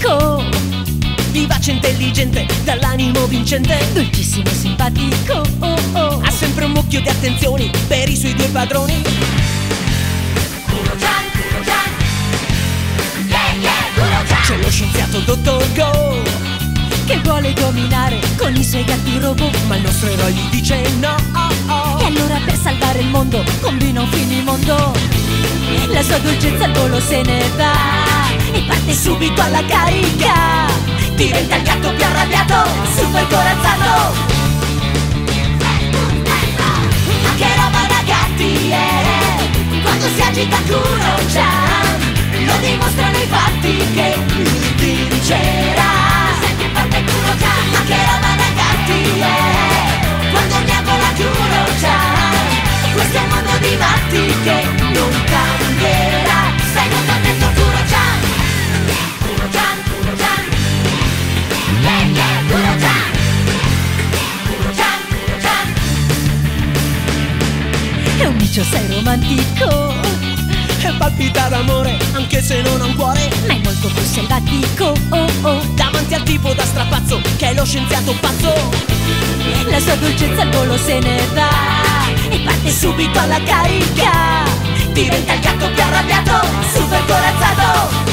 simpatico, vivace, intelligente, dall'animo vincente, dolcissimo e simpatico, ha sempre un mucchio di attenzioni per i suoi due padroni. Kurojan, Kurojan, yeah yeah Kurojan. C'è lo scienziato Dottor Go, che vuole dominare con i suoi gatti robot, ma il nostro eroe gli dice no. e allora per salvare il mondo combina un finimondo. La sua dolcezza al volo se ne va e parte subito alla carica. Diventa il gatto più arrabbiato, Super corazzato. Ma che roba da gatti è, quando si agita Kurojan, lo dimostrano i fatti che lui vincerà. Senti forte Kurojan, ma che roba da gatti è, quando miagola Kurojan, questo è un mondo di matti che non cambierà. Stai molto attento Kurojan, Kurojan, Kurojan, yeah yeah Kurojan, Kurojan, Kurojan. È un micio sei romantico, e palpita d'amore anche se non ha un cuore, ma è molto più selvatico, davanti al tipo da strapazzo che è lo scienziato pazzo. La sua dolcezza al volo se ne va e parte subito alla carica. Diventa il gatto più arrabbiato, Super corazzato.